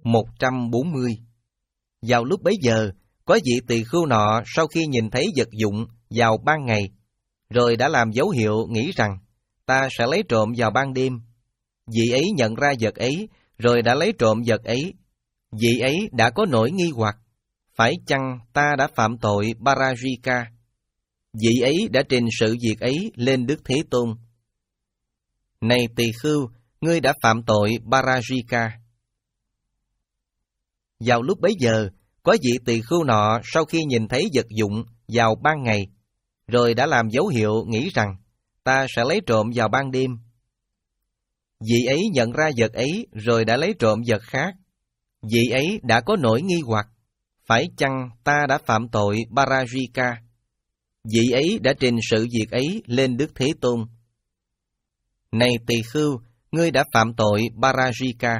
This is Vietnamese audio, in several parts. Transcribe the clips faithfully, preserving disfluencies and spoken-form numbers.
một trăm bốn mươi. Vào lúc bấy giờ, có vị tỳ khưu nọ sau khi nhìn thấy vật dụng vào ban ngày, rồi đã làm dấu hiệu nghĩ rằng, ta sẽ lấy trộm vào ban đêm. Vị ấy nhận ra vật ấy, rồi đã lấy trộm vật ấy. Vị ấy đã có nỗi nghi hoặc, phải chăng ta đã phạm tội Parajika? Vị ấy đã trình sự việc ấy lên Đức Thế Tôn. Này tỳ khưu, ngươi đã phạm tội Parajika. Vào lúc bấy giờ, có vị tỳ khưu nọ sau khi nhìn thấy vật dụng vào ban ngày, rồi đã làm dấu hiệu nghĩ rằng, ta sẽ lấy trộm vào ban đêm. Vị ấy nhận ra vật ấy, rồi đã lấy trộm vật khác. Vị ấy đã có nỗi nghi hoặc, phải chăng ta đã phạm tội Parajika? Vị ấy đã trình sự việc ấy lên Đức Thế Tôn. Này tỳ khưu, ngươi đã phạm tội Parajika.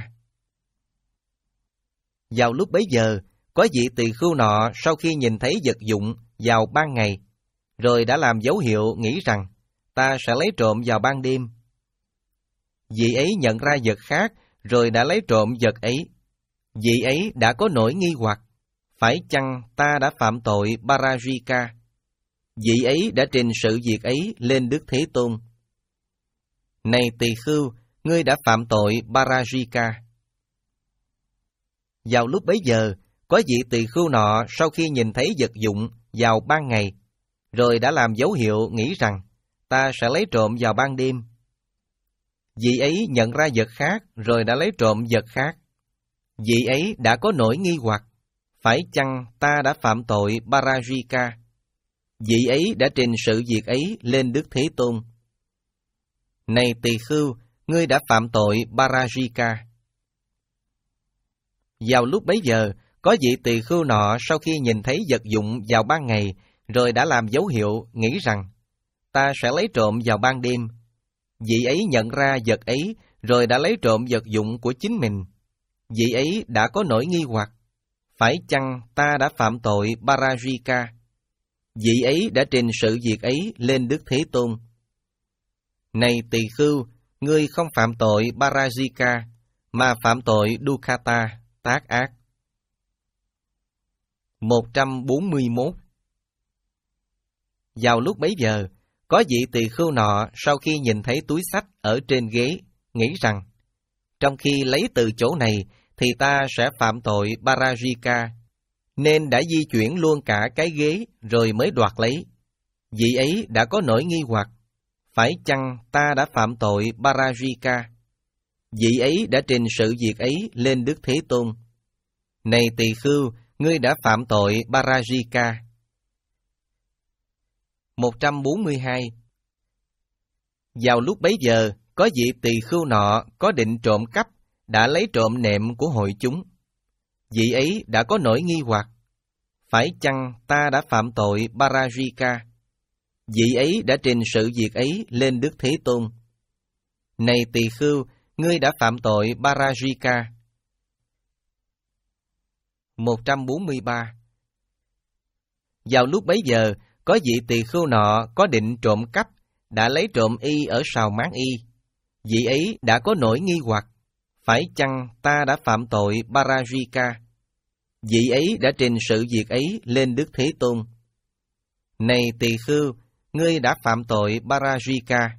Vào lúc bấy giờ, có vị tỳ khưu nọ sau khi nhìn thấy vật dụng vào ban ngày, rồi đã làm dấu hiệu nghĩ rằng, ta sẽ lấy trộm vào ban đêm. Vị ấy nhận ra vật khác, rồi đã lấy trộm vật ấy. Vị ấy đã có nỗi nghi hoặc, phải chăng ta đã phạm tội Parajika? Vị ấy đã trình sự việc ấy lên Đức Thế Tôn. Này tỳ khưu, ngươi đã phạm tội Parajika. Vào lúc bấy giờ, có vị tỳ khưu nọ sau khi nhìn thấy vật dụng vào ban ngày, rồi đã làm dấu hiệu nghĩ rằng, ta sẽ lấy trộm vào ban đêm. Vị ấy nhận ra vật khác, rồi đã lấy trộm vật khác. Vị ấy đã có nỗi nghi hoặc, phải chăng ta đã phạm tội Parajika? Vị ấy đã trình sự việc ấy lên Đức Thế Tôn. Này tỳ khưu, ngươi đã phạm tội Parajika. Vào lúc bấy giờ, có vị tỳ khưu nọ sau khi nhìn thấy vật dụng vào ban ngày, rồi đã làm dấu hiệu nghĩ rằng, ta sẽ lấy trộm vào ban đêm. Vị ấy nhận ra vật ấy, rồi đã lấy trộm vật dụng của chính mình. Vị ấy đã có nỗi nghi hoặc, phải chăng ta đã phạm tội Parajika? Vị ấy đã trình sự việc ấy lên Đức Thế Tôn. Này tỳ khưu, ngươi không phạm tội Parajika, mà phạm tội Dukkata, tác ác. một trăm bốn mươi mốt. Vào lúc bấy giờ, có vị tỳ khưu nọ sau khi nhìn thấy túi xách ở trên ghế, nghĩ rằng, trong khi lấy từ chỗ này, thì ta sẽ phạm tội Parajika, nên đã di chuyển luôn cả cái ghế rồi mới đoạt lấy. Vị ấy đã có nỗi nghi hoặc, phải chăng ta đã phạm tội Parajika? Vị ấy đã trình sự việc ấy lên Đức Thế Tôn. Này tỳ khưu, ngươi đã phạm tội Parajika. một trăm bốn mươi hai. Vào lúc bấy giờ, có vị tỳ khưu nọ có định trộm cắp, đã lấy trộm nệm của hội chúng. Vị ấy đã có nỗi nghi hoặc, phải chăng ta đã phạm tội Parajika? Vị ấy đã trình sự việc ấy lên Đức Thế Tôn. Này tỳ khưu, ngươi đã phạm tội Parajika. một trăm bốn mươi ba. Vào lúc bấy giờ, có vị tỳ khưu nọ có định trộm cắp, đã lấy trộm y ở sào máng y. Vị ấy đã có nỗi nghi hoặc, phải chăng ta đã phạm tội Parajika? Vị ấy đã trình sự việc ấy lên Đức Thế Tôn. Này tỳ khưu, ngươi đã phạm tội Parajika.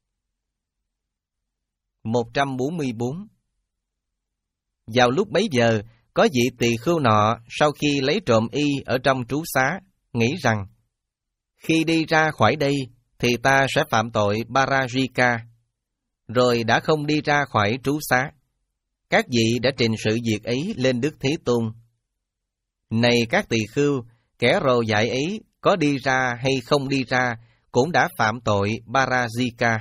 một trăm bốn mươi bốn. Vào lúc bấy giờ, có vị tỳ khưu nọ sau khi lấy trộm y ở trong trú xá, nghĩ rằng, khi đi ra khỏi đây, thì ta sẽ phạm tội Parajika. Rồi đã không đi ra khỏi trú xá. Các vị đã trình sự việc ấy lên Đức Thế Tôn. Này các tỳ khưu, kẻ rồ dại ấy có đi ra hay không đi ra, cũng đã phạm tội Parajika.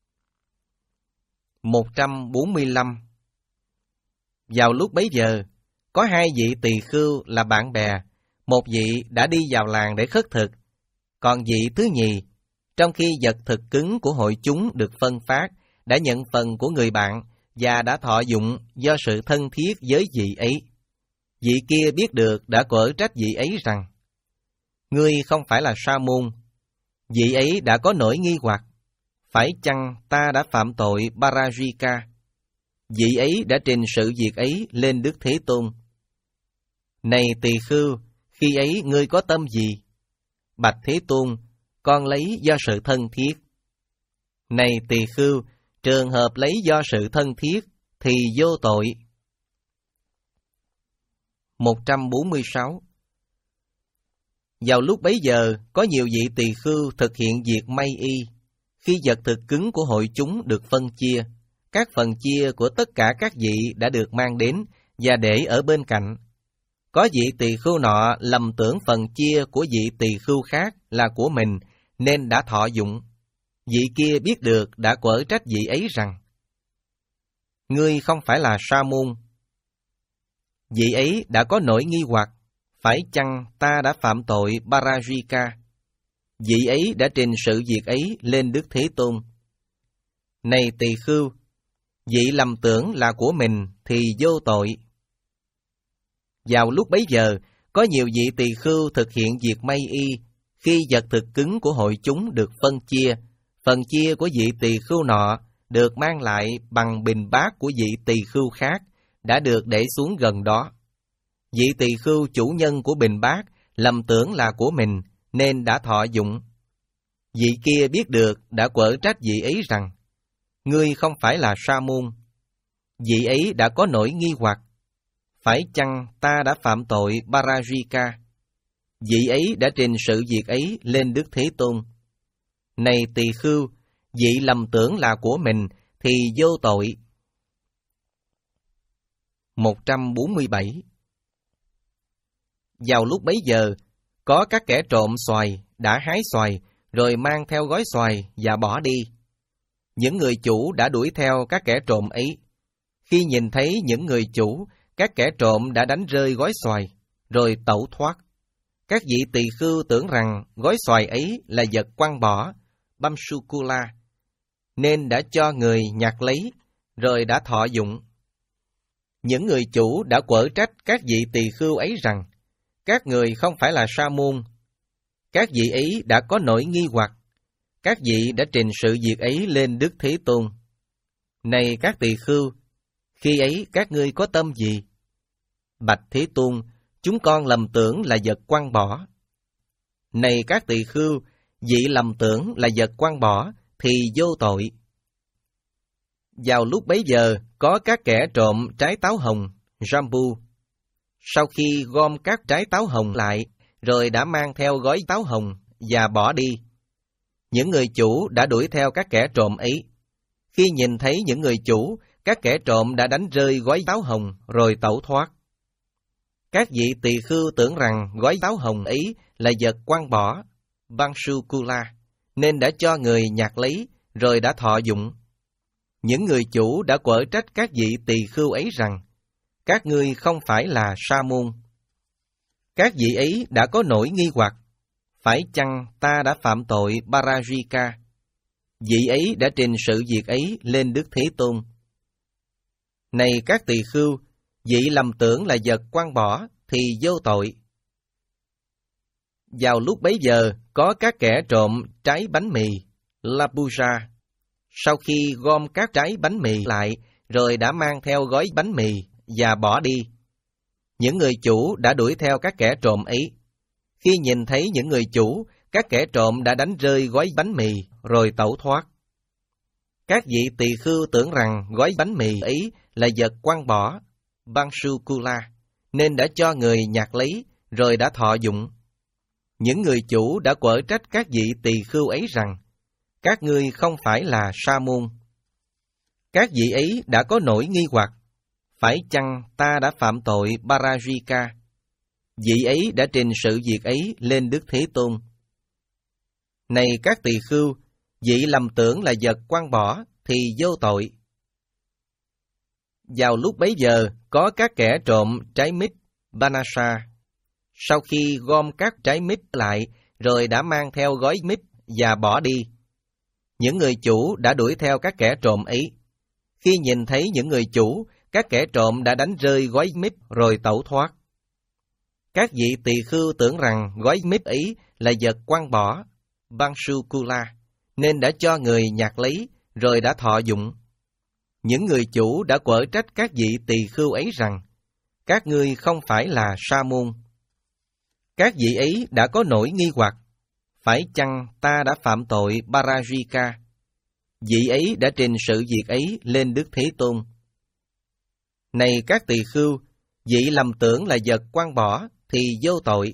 một trăm bốn mươi lăm. Vào lúc bấy giờ, có hai vị tỳ khưu là bạn bè, một vị đã đi vào làng để khất thực, còn vị thứ nhì, trong khi vật thực cứng của hội chúng được phân phát, đã nhận phần của người bạn và đã thọ dụng do sự thân thiết với vị ấy. Vị kia biết được đã quở trách vị ấy rằng, ngươi không phải là sa môn. Vị ấy đã có nỗi nghi hoặc, phải chăng ta đã phạm tội Parajika? Vị ấy đã trình sự việc ấy lên Đức Thế Tôn. Này tỳ khưu, khi ấy ngươi có tâm gì? Bạch Thế Tôn, con lấy do sự thân thiết. Này tỳ khưu, trường hợp lấy do sự thân thiết thì vô tội. một trăm bốn mươi sáu. Vào lúc bấy giờ, có nhiều vị tỳ khưu thực hiện việc may y. Khi vật thực cứng của hội chúng được phân chia, các phần chia của tất cả các vị đã được mang đến và để ở bên cạnh. Có vị tỳ khưu nọ lầm tưởng phần chia của vị tỳ khưu khác là của mình, nên đã thọ dụng. Vị kia biết được đã quở trách vị ấy rằng: ngươi không phải là sa môn. Vị ấy đã có nỗi nghi hoặc: phải chăng ta đã phạm tội Parajika? Vị ấy đã trình sự việc ấy lên Đức Thế Tôn. Này tỳ khưu, vị lầm tưởng là của mình thì vô tội. Vào lúc bấy giờ, có nhiều vị tỳ khưu thực hiện việc may y. Khi vật thực cứng của hội chúng được phân chia, phần chia của vị tỳ khưu nọ được mang lại bằng bình bát của vị tỳ khưu khác đã được để xuống gần đó. Vị tỳ khưu chủ nhân của bình bát lầm tưởng là của mình nên đã thọ dụng. Vị kia biết được đã quở trách vị ấy rằng: ngươi không phải là sa môn. Vị ấy đã có nỗi nghi hoặc: phải chăng ta đã phạm tội Parajika? Vị ấy đã trình sự việc ấy lên Đức Thế Tôn. Này tỳ khưu, vị lầm tưởng là của mình thì vô tội. một trăm bốn mươi bảy. Vào lúc bấy giờ, có các kẻ trộm xoài đã hái xoài rồi mang theo gói xoài và bỏ đi. Những người chủ đã đuổi theo các kẻ trộm ấy. Khi nhìn thấy những người chủ, các kẻ trộm đã đánh rơi gói xoài rồi tẩu thoát. Các vị tỳ khưu tưởng rằng gói xoài ấy là vật quăng bỏ, Bamsukula, nên đã cho người nhặt lấy, rồi đã thọ dụng. Những người chủ đã quở trách các vị tỳ khưu ấy rằng: các người không phải là sa môn. Các vị ấy đã có nỗi nghi hoặc. Các vị đã trình sự việc ấy lên Đức Thế Tôn. Này các tỳ khưu, khi ấy các ngươi có tâm gì? Bạch Thế Tôn, chúng con lầm tưởng là vật quăng bỏ. Này các tỳ khưu, vị lầm tưởng là vật quăng bỏ thì vô tội. Vào lúc bấy giờ, có các kẻ trộm trái táo hồng, Jambu. Sau khi gom các trái táo hồng lại, rồi đã mang theo gói táo hồng và bỏ đi. Những người chủ đã đuổi theo các kẻ trộm ấy. Khi nhìn thấy những người chủ, các kẻ trộm đã đánh rơi gói táo hồng rồi tẩu thoát. Các vị tỳ khưu tưởng rằng gói táo hồng ấy là vật quăng bỏ, Bamsukula, nên đã cho người nhặt lấy rồi đã thọ dụng. Những người chủ đã quở trách các vị tỳ khưu ấy rằng: các ngươi không phải là sa môn. Các vị ấy đã có nỗi nghi hoặc: phải chăng ta đã phạm tội Parajika? Vị ấy đã trình sự việc ấy lên Đức Thế Tôn. Này các tỳ khưu, vị lầm tưởng là vật quăng bỏ thì vô tội. Vào lúc bấy giờ, có các kẻ trộm trái bánh mì, Lapuja. Sau khi gom các trái bánh mì lại, rồi đã mang theo gói bánh mì và bỏ đi. Những người chủ đã đuổi theo các kẻ trộm ấy. Khi nhìn thấy những người chủ, các kẻ trộm đã đánh rơi gói bánh mì rồi tẩu thoát. Các vị tỳ khưu tưởng rằng gói bánh mì ấy là vật quăng bỏ, Bamsukula, nên đã cho người nhặt lấy rồi đã thọ dụng. Những người chủ đã quở trách các vị tỳ khưu ấy rằng: các ngươi không phải là sa môn. Các vị ấy đã có nỗi nghi hoặc: phải chăng ta đã phạm tội Parajika? Vị ấy đã trình sự việc ấy lên Đức Thế Tôn. Này các tỳ khưu, vị lầm tưởng là vật quăng bỏ thì vô tội. Vào lúc bấy giờ, có các kẻ trộm trái mít, Banasa. Sau khi gom các trái mít lại, rồi đã mang theo gói mít và bỏ đi. Những người chủ đã đuổi theo các kẻ trộm ấy. Khi nhìn thấy những người chủ, các kẻ trộm đã đánh rơi gói mít rồi tẩu thoát. Các vị tỳ khưu tưởng rằng gói mít ấy là vật quăng bỏ, Bamsukula, nên đã cho người nhặt lấy rồi đã thọ dụng. Những người chủ đã quở trách các vị tỳ khưu ấy rằng, các ngươi không phải là sa môn. Các vị ấy đã có nỗi nghi hoặc, phải chăng ta đã phạm tội Parajika? Vị ấy đã trình sự việc ấy lên Đức Thế Tôn. Này các tỳ khưu, vị lầm tưởng là vật quăng bỏ thì vô tội.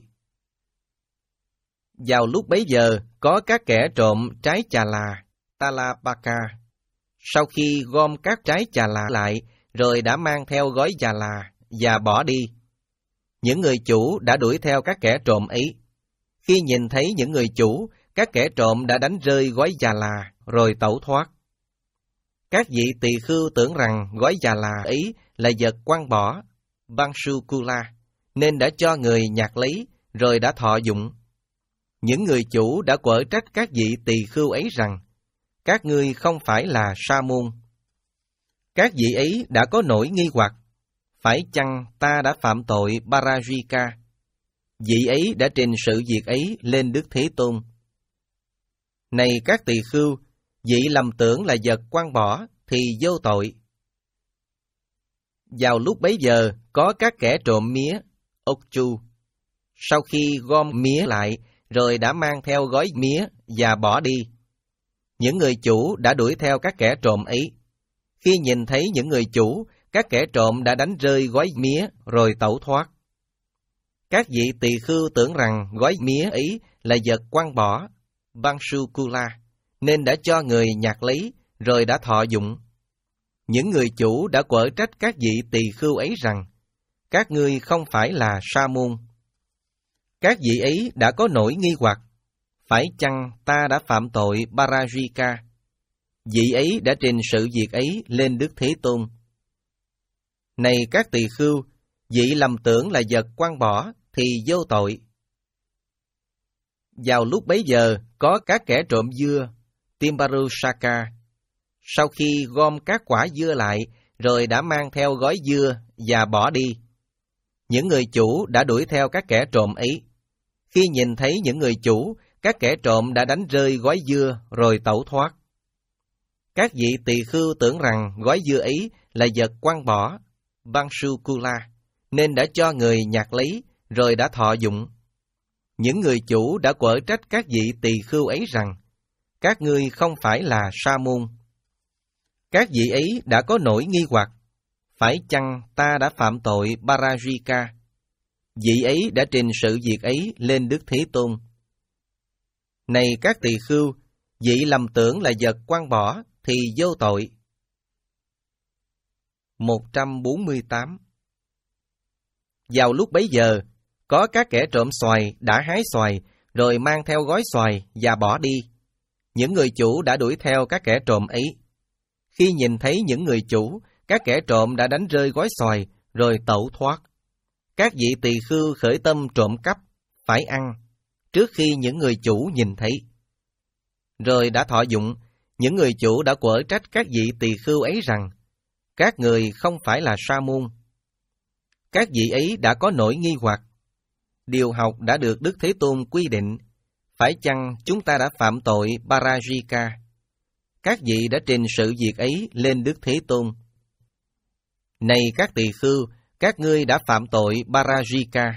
Vào lúc bấy giờ, có các kẻ trộm trái chà là, Talapaka. Sau khi gom các trái chà là lại, rồi đã mang theo gói chà là và bỏ đi. Những người chủ đã đuổi theo các kẻ trộm ấy. Khi nhìn thấy những người chủ, các kẻ trộm đã đánh rơi gói chà là, rồi tẩu thoát. Các vị tỳ khưu tưởng rằng gói chà là ấy là vật quăng bỏ, Bansukula, nên đã cho người nhặt lấy, rồi đã thọ dụng. Những người chủ đã quở trách các vị tỳ khưu ấy rằng, các ngươi không phải là sa môn. Các vị ấy đã có nỗi nghi hoặc, phải chăng ta đã phạm tội Parajika? Vị ấy đã trình sự việc ấy lên Đức Thế Tôn. Này các tỳ khưu, vị lầm tưởng là vật quăng bỏ thì vô tội. Vào lúc bấy giờ, có các kẻ trộm mía, Okchu. Sau khi gom mía lại, rồi đã mang theo gói mía và bỏ đi. Những người chủ đã đuổi theo các kẻ trộm ấy. Khi nhìn thấy những người chủ, các kẻ trộm đã đánh rơi gói mía rồi tẩu thoát. Các vị tỳ khưu tưởng rằng gói mía ấy là vật quăng bỏ, Bansukula, nên đã cho người nhặt lấy, rồi đã thọ dụng. Những người chủ đã quở trách các vị tỳ khưu ấy rằng, các ngươi không phải là sa môn. Các vị ấy đã có nỗi nghi hoặc, phải chăng ta đã phạm tội Parajika? Vị ấy đã trình sự việc ấy lên Đức Thế Tôn. Này các tỳ khưu, vị lầm tưởng là vật quăng bỏ thì vô tội. Vào lúc bấy giờ, có các kẻ trộm dưa, Timbarusaka. Sau khi gom các quả dưa lại, rồi đã mang theo gói dưa và bỏ đi. Những người chủ đã đuổi theo các kẻ trộm ấy. Khi nhìn thấy những người chủ, các kẻ trộm đã đánh rơi gói dưa rồi tẩu thoát. Các vị tỳ khưu tưởng rằng gói dưa ấy là vật quăng bỏ, Bansukula, nên đã cho người nhặt lấy, rồi đã thọ dụng. Những người chủ đã quở trách các vị tỳ khưu ấy rằng, các ngươi không phải là sa môn. Các vị ấy đã có nỗi nghi hoặc, phải chăng ta đã phạm tội Parajika? Vị ấy đã trình sự việc ấy lên Đức Thế Tôn. Này các tỳ khưu, vị lầm tưởng là vật quăng bỏ thì vô tội. một trăm bốn mươi tám. Vào lúc bấy giờ, có các kẻ trộm xoài đã hái xoài, rồi mang theo gói xoài và bỏ đi. Những người chủ đã đuổi theo các kẻ trộm ấy. Khi nhìn thấy những người chủ, các kẻ trộm đã đánh rơi gói xoài, rồi tẩu thoát. Các vị tỳ khưu khởi tâm trộm cắp, phải ăn, trước khi những người chủ nhìn thấy. Rồi đã thọ dụng, những người chủ đã quở trách các vị tỳ khưu ấy rằng, các người không phải là sa môn. Các vị ấy đã có nỗi nghi hoặc. Điều học đã được Đức Thế Tôn quy định, phải chăng chúng ta đã phạm tội Parajika? Các vị đã trình sự việc ấy lên Đức Thế Tôn. Này các tỳ khưu, các ngươi đã phạm tội Parajika.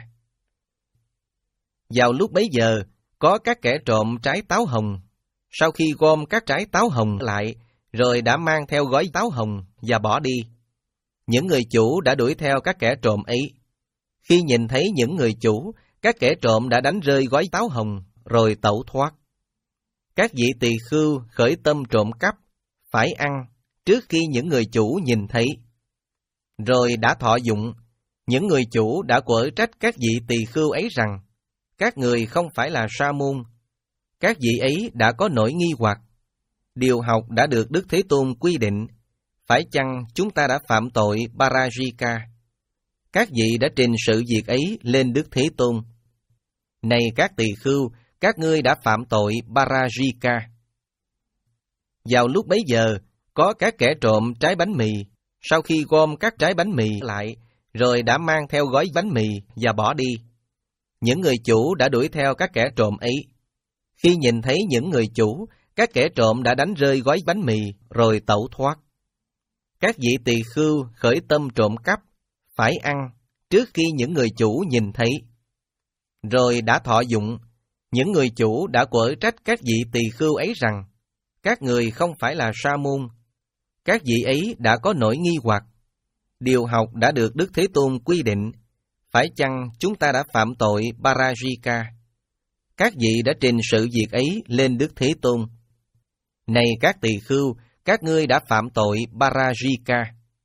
Vào lúc bấy giờ, có các kẻ trộm trái táo hồng. Sau khi gom các trái táo hồng lại, rồi đã mang theo gói táo hồng và bỏ đi. Những người chủ đã đuổi theo các kẻ trộm ấy. Khi nhìn thấy những người chủ, các kẻ trộm đã đánh rơi gói táo hồng, rồi tẩu thoát. Các vị tỳ khưu khởi tâm trộm cắp, phải ăn, trước khi những người chủ nhìn thấy. Rồi đã thọ dụng, những người chủ đã quở trách các vị tỳ khưu ấy rằng, các người không phải là sa môn. Các vị ấy đã có nỗi nghi hoặc. Điều học đã được Đức Thế Tôn quy định, phải chăng chúng ta đã phạm tội Parajika? Các vị đã trình sự việc ấy lên Đức Thế Tôn. Này các tỳ khưu, các ngươi đã phạm tội Parajika. Vào lúc bấy giờ, có các kẻ trộm trái bánh mì. Sau khi gom các trái bánh mì lại, rồi đã mang theo gói bánh mì và bỏ đi. Những người chủ đã đuổi theo các kẻ trộm ấy. Khi nhìn thấy những người chủ, các kẻ trộm đã đánh rơi gói bánh mì, rồi tẩu thoát. Các vị tỳ khưu khởi tâm trộm cắp, phải ăn trước khi những người chủ nhìn thấy. Rồi đã thọ dụng, những người chủ đã quở trách các vị tỳ khưu ấy rằng, các người không phải là sa môn. Các vị ấy đã có nỗi nghi hoặc. Điều học đã được Đức Thế Tôn quy định, phải chăng chúng ta đã phạm tội Parajika? Các vị đã trình sự việc ấy lên Đức Thế Tôn. Này các tỳ khưu, các ngươi đã phạm tội Parajika.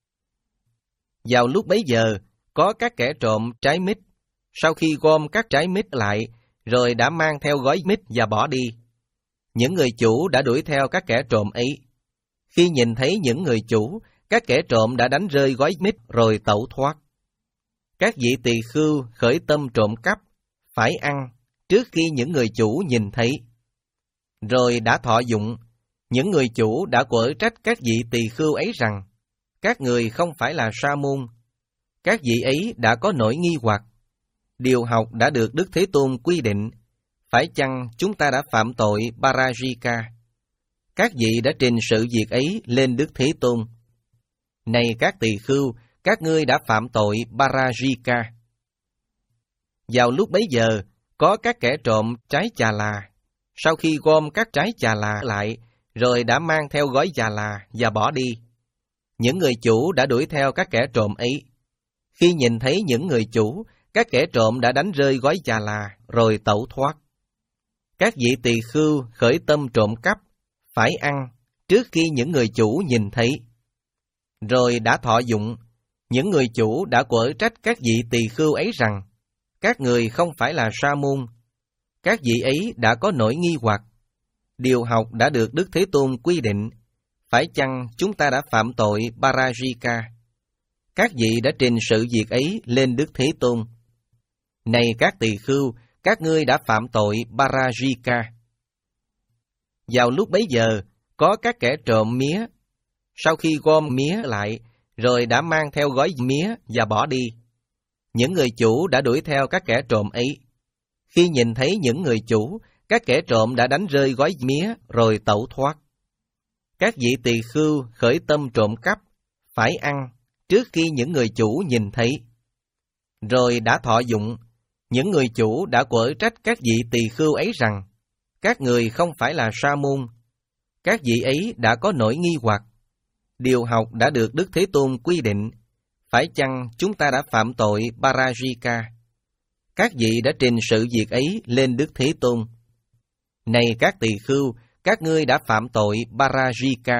Vào lúc bấy giờ, có các kẻ trộm trái mít, sau khi gom các trái mít lại, rồi đã mang theo gói mít và bỏ đi. Những người chủ đã đuổi theo các kẻ trộm ấy. Khi nhìn thấy những người chủ, các kẻ trộm đã đánh rơi gói mít rồi tẩu thoát. Các vị tỳ khưu khởi tâm trộm cắp, phải ăn trước khi những người chủ nhìn thấy. Rồi đã thọ dụng, những người chủ đã quở trách các vị tỳ khưu ấy rằng, các người không phải là sa môn. Các vị ấy đã có nỗi nghi hoặc. Điều học đã được Đức Thế Tôn quy định, phải chăng chúng ta đã phạm tội Parajika? Các vị đã trình sự việc ấy lên Đức Thế Tôn. Này các tỳ khưu, các ngươi đã phạm tội Parajika. Vào lúc bấy giờ, có các kẻ trộm trái chà là, sau khi gom các trái chà là lại, rồi đã mang theo gói chà là và bỏ đi. Những người chủ đã đuổi theo các kẻ trộm ấy. Khi nhìn thấy những người chủ, các kẻ trộm đã đánh rơi gói chà là, rồi tẩu thoát. Các vị tỳ khưu khởi tâm trộm cắp, phải ăn trước khi những người chủ nhìn thấy. Rồi đã thọ dụng, những người chủ đã quở trách các vị tỳ khưu ấy rằng, các người không phải là sa môn. Các vị ấy đã có nỗi nghi hoặc. Điều học đã được Đức Thế Tôn quy định, phải chăng chúng ta đã phạm tội Parajika? Các vị đã trình sự việc ấy lên Đức Thế Tôn. Này các tỳ khưu, các ngươi đã phạm tội Parajika. Vào lúc bấy giờ, có các kẻ trộm mía, sau khi gom mía lại, rồi đã mang theo gói mía và bỏ đi. Những người chủ đã đuổi theo các kẻ trộm ấy. Khi nhìn thấy những người chủ, các kẻ trộm đã đánh rơi gói mía rồi tẩu thoát. Các vị tỳ khưu khởi tâm trộm cắp, phải ăn trước khi những người chủ nhìn thấy. Rồi đã thọ dụng, những người chủ đã quở trách các vị tỳ khưu ấy rằng, các người không phải là sa môn. Các vị ấy đã có nỗi nghi hoặc. Điều học đã được Đức Thế Tôn quy định, phải chăng chúng ta đã phạm tội Parajika? Các vị đã trình sự việc ấy lên Đức Thế Tôn. Này các tỳ khưu, các ngươi đã phạm tội Parajika.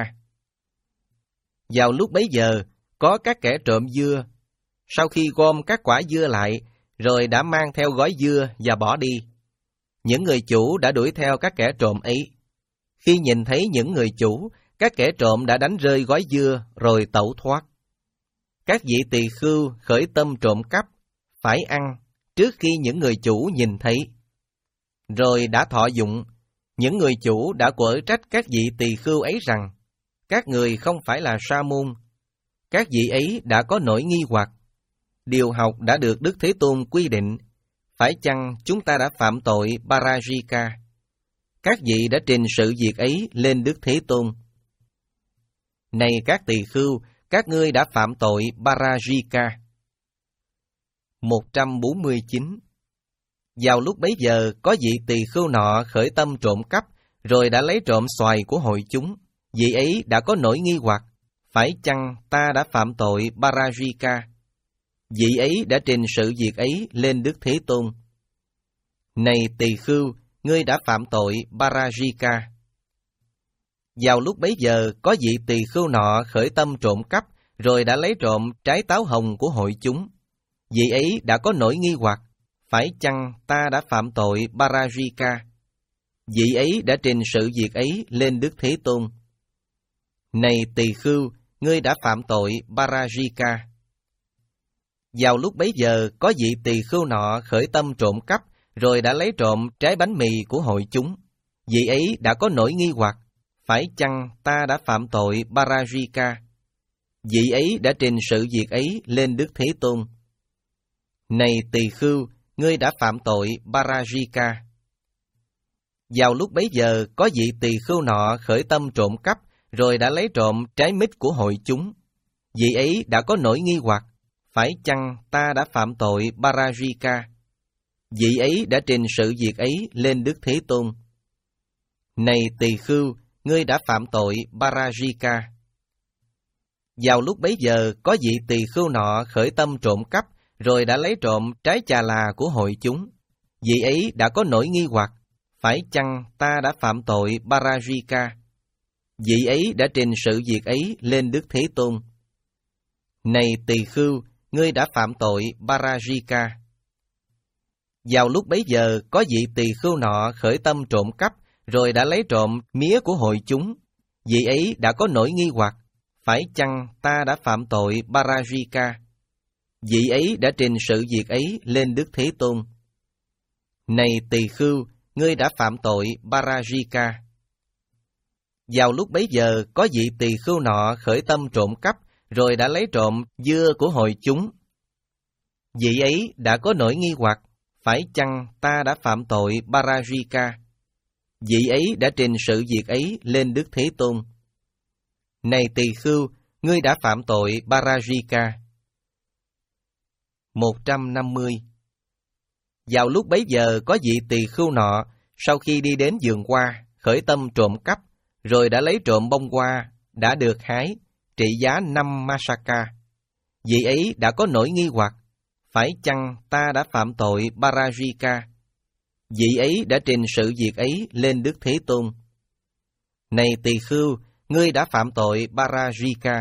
Vào lúc bấy giờ, có các kẻ trộm dưa, sau khi gom các quả dưa lại, rồi đã mang theo gói dưa và bỏ đi. Những người chủ đã đuổi theo các kẻ trộm ấy. Khi nhìn thấy những người chủ, các kẻ trộm đã đánh rơi gói dưa rồi tẩu thoát. Các vị tỳ khưu khởi tâm trộm cắp, phải ăn trước khi những người chủ nhìn thấy. Rồi đã thọ dụng, những người chủ đã quở trách các vị tỳ khưu ấy rằng, các người không phải là sa môn. Các vị ấy đã có nỗi nghi hoặc. Điều học đã được Đức Thế Tôn quy định, phải chăng chúng ta đã phạm tội Parajika? Các vị đã trình sự việc ấy lên Đức Thế Tôn. Này các tỳ khưu, các ngươi đã phạm tội Parajika. một trăm bốn mươi chín. Vào lúc bấy giờ, có vị tỳ khưu nọ khởi tâm trộm cắp, rồi đã lấy trộm xoài của hội chúng. Vị ấy đã có nỗi nghi hoặc, phải chăng ta đã phạm tội Parajika? Vị ấy đã trình sự việc ấy lên Đức Thế Tôn. Này tỳ khưu, ngươi đã phạm tội Parajika. Vào lúc bấy giờ, có vị tỳ khưu nọ khởi tâm trộm cắp, rồi đã lấy trộm trái táo hồng của hội chúng. Vị ấy đã có nỗi nghi hoặc, phải chăng ta đã phạm tội Parajika? Vị ấy đã trình sự việc ấy lên Đức Thế Tôn. Này tỳ khưu, ngươi đã phạm tội Parajika. Vào lúc bấy giờ, có vị tỳ khưu nọ khởi tâm trộm cắp, rồi đã lấy trộm trái bánh mì của hội chúng. Vị ấy đã có nỗi nghi hoặc, phải chăng ta đã phạm tội Parajika? Vị ấy đã trình sự việc ấy lên Đức Thế Tôn. Này tỳ khưu, ngươi đã phạm tội Parajika. Vào lúc bấy giờ, có vị tỳ khưu nọ khởi tâm trộm cắp, rồi đã lấy trộm trái mít của hội chúng. Vị ấy đã có nỗi nghi hoặc, phải chăng ta đã phạm tội Parajika? Vị ấy đã trình sự việc ấy lên Đức Thế Tôn. Này tỳ khưu, ngươi đã phạm tội Parajika. Vào lúc bấy giờ, có vị tỳ khưu nọ khởi tâm trộm cắp, rồi đã lấy trộm trái chà là của hội chúng. Vị ấy đã có nỗi nghi hoặc, phải chăng ta đã phạm tội Parajika? Vị ấy đã trình sự việc ấy lên Đức Thế Tôn. Này tỳ khưu, ngươi đã phạm tội Parajika. Vào lúc bấy giờ, có vị tỳ khưu nọ khởi tâm trộm cắp, rồi đã lấy trộm mía của hội chúng. Vị ấy đã có nỗi nghi hoặc, phải chăng ta đã phạm tội Parajika? Vị ấy đã trình sự việc ấy lên Đức Thế Tôn. Này tỳ khưu, ngươi đã phạm tội Parajika. Vào lúc bấy giờ, có vị tỳ khưu nọ khởi tâm trộm cắp, rồi đã lấy trộm dưa của hội chúng. Vị ấy đã có nỗi nghi hoặc, phải chăng ta đã phạm tội Parajika? Vị ấy đã trình sự việc ấy lên Đức Thế Tôn. Này tỳ khưu, ngươi đã phạm tội Parajika. một trăm năm mươi. Vào lúc bấy giờ, có vị tỳ khưu nọ, sau khi đi đến vườn hoa, khởi tâm trộm cắp, rồi đã lấy trộm bông hoa đã được hái, trị giá năm masaka. Vị ấy đã có nỗi nghi hoặc, phải chăng ta đã phạm tội Parajika? Vị ấy đã trình sự việc ấy lên Đức Thế Tôn. Này tỳ khưu, ngươi đã phạm tội Parajika.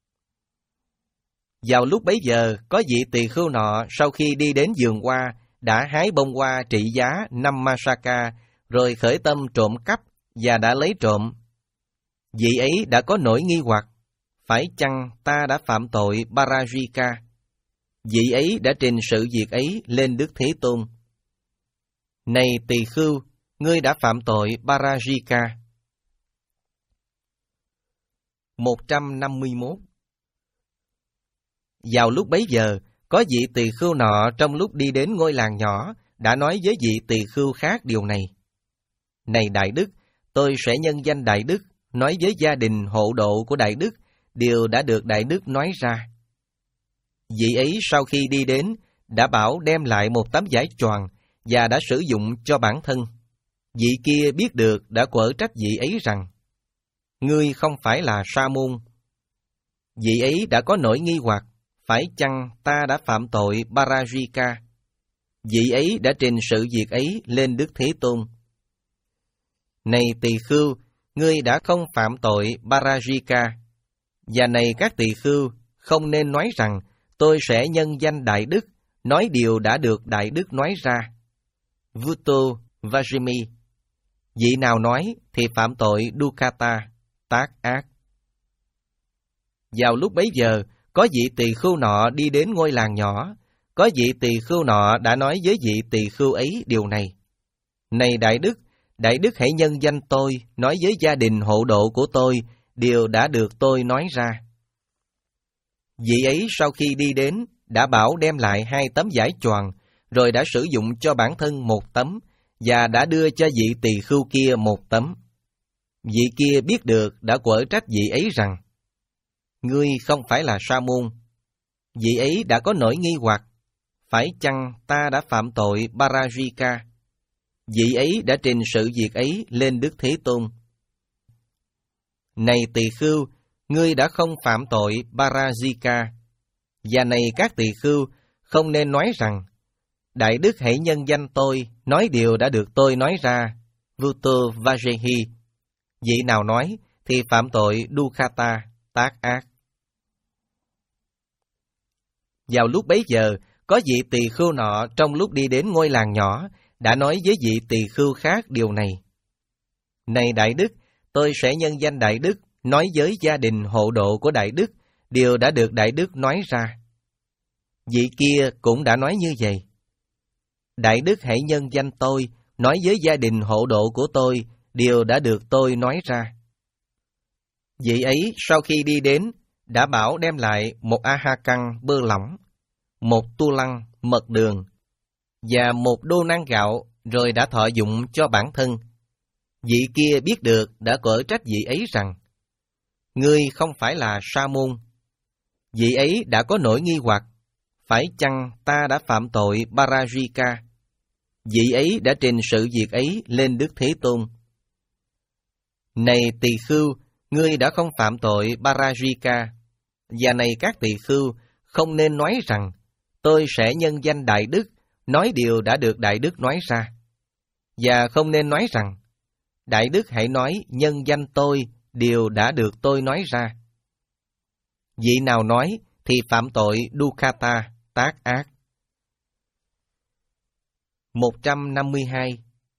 Vào lúc bấy giờ, có vị tỳ khưu nọ, sau khi đi đến vườn hoa, đã hái bông hoa trị giá năm masaka, rồi khởi tâm trộm cắp, và đã lấy trộm. Vị ấy đã có nỗi nghi hoặc, phải chăng ta đã phạm tội Parajika? Vị ấy đã trình sự việc ấy lên Đức Thế Tôn. Này tỳ khưu, ngươi đã phạm tội Parajika. một trăm năm mươi mốt. Vào lúc bấy giờ, có vị tỳ khưu nọ trong lúc đi đến ngôi làng nhỏ, đã nói với vị tỳ khưu khác điều này. Này Đại Đức, tôi sẽ nhân danh Đại Đức, nói với gia đình hộ độ của Đại Đức, điều đã được Đại Đức nói ra. Vị ấy sau khi đi đến, đã bảo đem lại một tấm vải choàng, và đã sử dụng cho bản thân. Vị kia biết được đã quở trách vị ấy rằng, ngươi không phải là sa môn. Vị ấy đã có nỗi nghi hoặc, phải chăng ta đã phạm tội Parajika? Vị ấy đã trình sự việc ấy lên Đức Thế Tôn. Này tỳ khưu, ngươi đã không phạm tội Parajika. Và này các tỳ khưu, không nên nói rằng, tôi sẽ nhân danh Đại Đức, nói điều đã được Đại Đức nói ra. Vuto Vajimi. Vị nào nói thì phạm tội Dukkata, tác ác. Vào lúc bấy giờ, có vị tỳ khưu nọ đi đến ngôi làng nhỏ. Có vị tỳ khưu nọ đã nói với vị tỳ khưu ấy điều này. Này Đại Đức, Đại Đức hãy nhân danh tôi, nói với gia đình hộ độ của tôi, điều đã được tôi nói ra. Vị ấy sau khi đi đến, đã bảo đem lại hai tấm vải choàng, rồi đã sử dụng cho bản thân một tấm, và đã đưa cho vị tỳ khưu kia một tấm. Vị kia biết được đã quở trách vị ấy rằng, ngươi không phải là sa môn. Vị ấy đã có nỗi nghi hoặc, phải chăng ta đã phạm tội Parajika? Vị ấy đã trình sự việc ấy lên Đức Thế Tôn. Này tỳ khưu, ngươi đã không phạm tội Parajika. Và này các tỳ khưu, không nên nói rằng, Đại Đức hãy nhân danh tôi, nói điều đã được tôi nói ra. Vuto Vajehi. Vị nào nói thì phạm tội Dukkata, tác ác. Vào lúc bấy giờ, có vị tỳ khưu nọ trong lúc đi đến ngôi làng nhỏ, đã nói với vị tỳ khưu khác điều này. Này Đại Đức, tôi sẽ nhân danh Đại Đức, nói với gia đình hộ độ của Đại Đức, điều đã được Đại Đức nói ra. Vị kia cũng đã nói như vậy. Đại Đức hãy nhân danh tôi, nói với gia đình hộ độ của tôi, điều đã được tôi nói ra. Vị ấy sau khi đi đến, đã bảo đem lại một aha căng bơ lỏng, một tu lăng mật đường, và một đô năng gạo, rồi đã thọ dụng cho bản thân. Vị kia biết được đã quở trách vị ấy rằng, ngươi không phải là sa môn. Vị ấy đã có nỗi nghi hoặc, phải chăng ta đã phạm tội Parajika? Vị ấy đã trình sự việc ấy lên Đức Thế Tôn. Này tỳ khưu, ngươi đã không phạm tội Parajika. Và này các tỳ khưu, không nên nói rằng, tôi sẽ nhân danh Đại Đức, nói điều đã được Đại Đức nói ra. Và không nên nói rằng, Đại Đức hãy nói nhân danh tôi, điều đã được tôi nói ra. Vị nào nói thì phạm tội Dukkata, tác ác. một trăm năm mươi hai.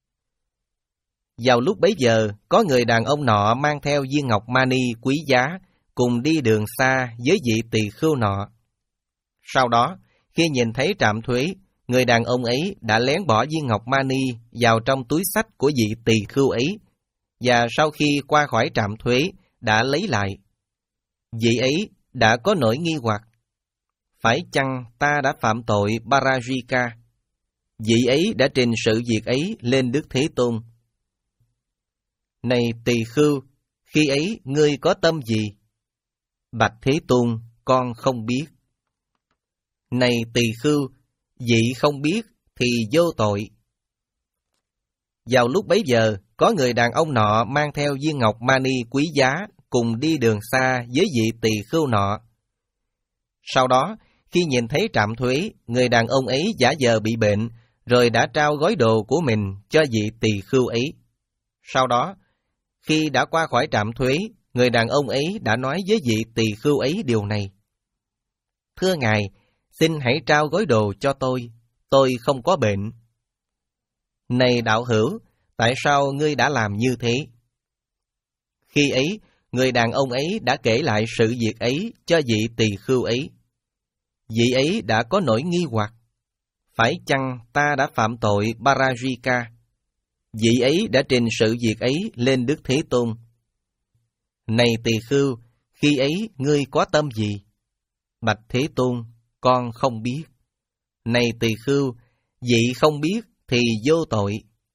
Vào lúc bấy giờ, có người đàn ông nọ mang theo viên ngọc mani quý giá, cùng đi đường xa với vị tỳ khưu nọ. Sau đó, khi nhìn thấy trạm thuế, người đàn ông ấy đã lén bỏ viên ngọc mani vào trong túi xách của vị tỳ khưu ấy, và sau khi qua khỏi trạm thuế, đã lấy lại. Vị ấy đã có nỗi nghi hoặc, phải chăng ta đã phạm tội Parajika? Vị ấy đã trình sự việc ấy lên Đức Thế Tôn. Này tỳ khưu, khi ấy ngươi có tâm gì? Bạch Thế Tôn, con không biết. Này tỳ khưu, vị không biết thì vô tội. Vào lúc bấy giờ, có người đàn ông nọ mang theo viên ngọc mani quý giá, cùng đi đường xa với vị tỳ khưu nọ. Sau đó, khi nhìn thấy trạm thuế, người đàn ông ấy giả vờ bị bệnh, rồi đã trao gói đồ của mình cho vị tỳ khưu ấy. Sau đó, khi đã qua khỏi trạm thuế, người đàn ông ấy đã nói với vị tỳ khưu ấy điều này. Thưa ngài, xin hãy trao gói đồ cho tôi, tôi không có bệnh. Này đạo hữu, tại sao ngươi đã làm như thế? Khi ấy, người đàn ông ấy đã kể lại sự việc ấy cho vị tỳ khưu ấy. Vị ấy đã có nỗi nghi hoặc, phải chăng ta đã phạm tội Parajika? Vị ấy đã trình sự việc ấy lên Đức Thế Tôn. Này tỳ khưu, khi ấy ngươi có tâm gì? Bạch Thế Tôn, con không biết. Này tỳ khưu, vị không biết thì vô tội.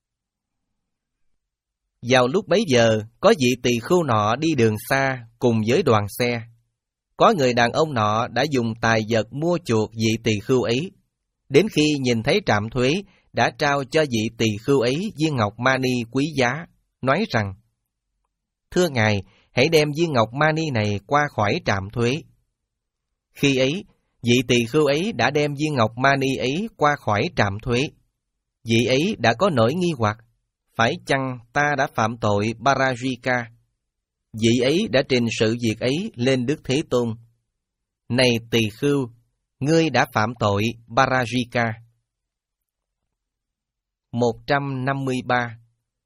Vào lúc bấy giờ, có vị tỳ khưu nọ đi đường xa cùng với đoàn xe. Có người đàn ông nọ đã dùng tài vật mua chuộc vị tỳ khưu ấy. Đến khi nhìn thấy trạm thuế, đã trao cho vị tỳ khưu ấy viên ngọc mani quý giá, nói rằng, thưa ngài, hãy đem viên ngọc mani này qua khỏi trạm thuế. Khi ấy, vị tỳ khưu ấy đã đem viên ngọc mani ấy qua khỏi trạm thuế. Vị ấy đã có nỗi nghi hoặc, phải chăng ta đã phạm tội Parajika? Vị ấy đã trình sự việc ấy lên Đức Thế Tôn. Này tỳ khưu, ngươi đã phạm tội Parajika. một trăm năm mươi ba.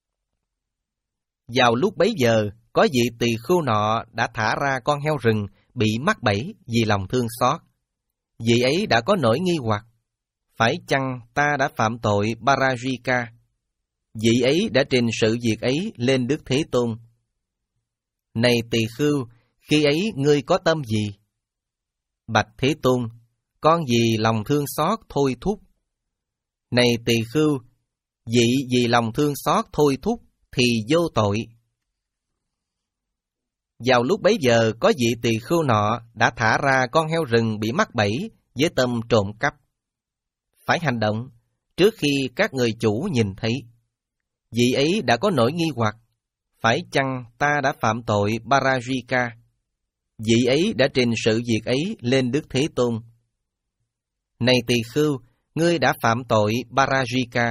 Vào lúc bấy giờ, có vị tỳ khưu nọ đã thả ra con heo rừng bị mắc bẫy vì lòng thương xót. Vị ấy đã có nỗi nghi hoặc, phải chăng ta đã phạm tội Parajika? Vị ấy đã trình sự việc ấy lên Đức Thế Tôn. Này tỳ khưu, khi ấy ngươi có tâm gì? Bạch Thế Tôn, con vì lòng thương xót thôi thúc. Này tỳ khưu, vị vì lòng thương xót thôi thúc thì vô tội. Vào lúc bấy giờ, có vị tỳ khưu nọ đã thả ra con heo rừng bị mắc bẫy với tâm trộm cắp. Phải hành động trước khi các người chủ nhìn thấy. Vị ấy đã có nỗi nghi hoặc, phải chăng ta đã phạm tội Parajika? Vị ấy đã trình sự việc ấy lên Đức Thế Tôn. Này tỳ khưu, ngươi đã phạm tội Parajika.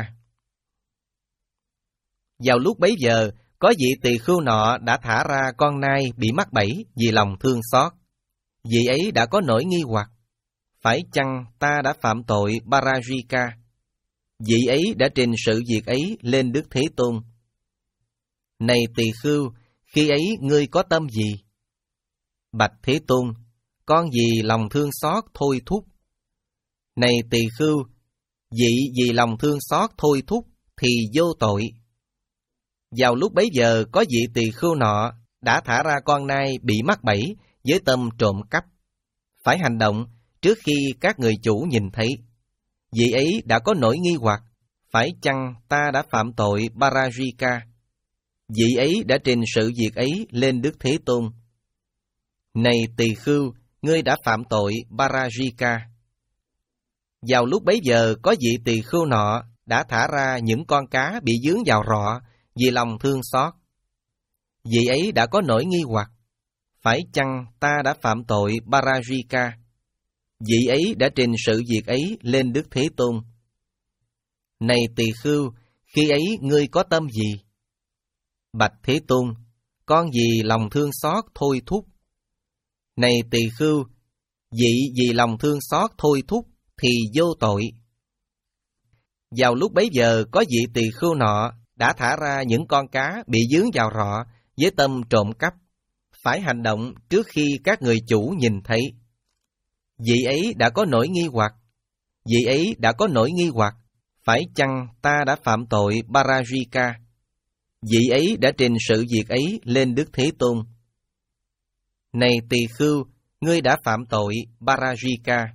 Vào lúc bấy giờ, có vị tỳ khưu nọ đã thả ra con nai bị mắc bẫy vì lòng thương xót. Vị ấy đã có nỗi nghi hoặc, phải chăng ta đã phạm tội Parajika? Vị ấy đã trình sự việc ấy lên Đức Thế Tôn. Này tỳ khưu, khi ấy ngươi có tâm gì? Bạch Thế Tôn, con vì lòng thương xót thôi thúc. Này tỳ khưu, vị vì lòng thương xót thôi thúc thì vô tội. Vào lúc bấy giờ, có vị tỳ khưu nọ đã thả ra con nai bị mắc bẫy với tâm trộm cắp. Phải hành động trước khi các người chủ nhìn thấy. Vị ấy đã có nỗi nghi hoặc, phải chăng ta đã phạm tội Parajika? Vị ấy đã trình sự việc ấy lên Đức Thế Tôn. Này tỳ khưu, ngươi đã phạm tội Parajika. Vào lúc bấy giờ có vị tỳ khưu nọ đã thả ra những con cá bị dướng vào rọ vì lòng thương xót. Vị ấy đã có nỗi nghi hoặc, phải chăng ta đã phạm tội Parajika? Vị ấy đã trình sự việc ấy lên Đức Thế Tôn. Này tỳ khưu, khi ấy ngươi có tâm gì? Bạch Thế Tôn, con vì lòng thương xót thôi thúc. Này tỳ khưu, vị vì lòng thương xót thôi thúc thì vô tội. Vào lúc bấy giờ có vị tỳ khưu nọ đã thả ra những con cá bị dướng vào rọ với tâm trộm cắp, phải hành động trước khi các người chủ nhìn thấy. Vị ấy đã có nỗi nghi hoặc, vị ấy đã có nỗi nghi hoặc, phải chăng ta đã phạm tội Parajika? Vị ấy đã trình sự việc ấy lên Đức Thế Tôn. Này tỳ khưu, ngươi đã phạm tội Parajika.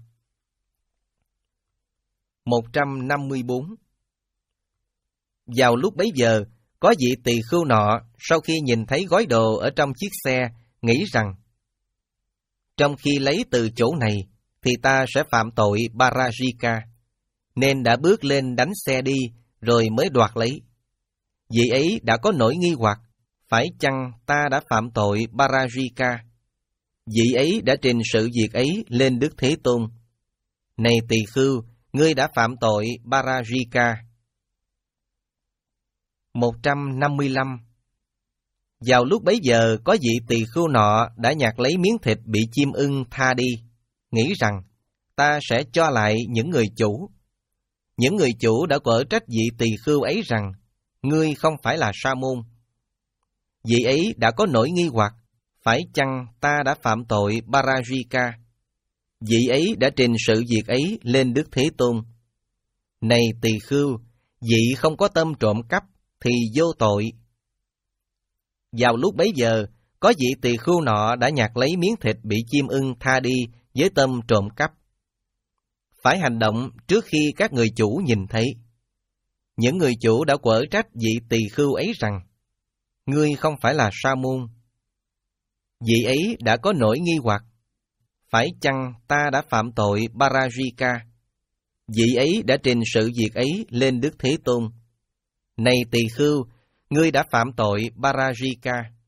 một trăm năm mươi bốn. Vào lúc bấy giờ, có vị tỳ khưu nọ sau khi nhìn thấy gói đồ ở trong chiếc xe, nghĩ rằng trong khi lấy từ chỗ này thì ta sẽ phạm tội Parajika, nên đã bước lên đánh xe đi rồi mới đoạt lấy. Vị ấy đã có nỗi nghi hoặc, phải chăng ta đã phạm tội Parajika? Vị ấy đã trình sự việc ấy lên Đức Thế Tôn. Này tỳ khưu, ngươi đã phạm tội Parajika. một trăm năm mươi lăm. Vào lúc bấy giờ có vị tỳ khưu nọ đã nhặt lấy miếng thịt bị chim ưng tha đi, nghĩ rằng ta sẽ cho lại những người chủ. Những người chủ đã quở trách vị tỳ khưu ấy rằng ngươi không phải là sa môn. Vị ấy đã có nỗi nghi hoặc, phải chăng ta đã phạm tội Parajika? Vị ấy đã trình sự việc ấy lên Đức Thế Tôn. Này tỳ khưu, vị không có tâm trộm cắp thì vô tội. Vào lúc bấy giờ, có vị tỳ khưu nọ đã nhặt lấy miếng thịt bị chim ưng tha đi với tâm trộm cắp, phải hành động trước khi các người chủ nhìn thấy. Những người chủ đã quở trách vị tỳ khưu ấy rằng ngươi không phải là sa môn. Vị ấy đã có nỗi nghi hoặc, phải chăng ta đã phạm tội Parajika? Vị ấy đã trình sự việc ấy lên Đức Thế Tôn. Này tỳ khưu, ngươi đã phạm tội Parajika.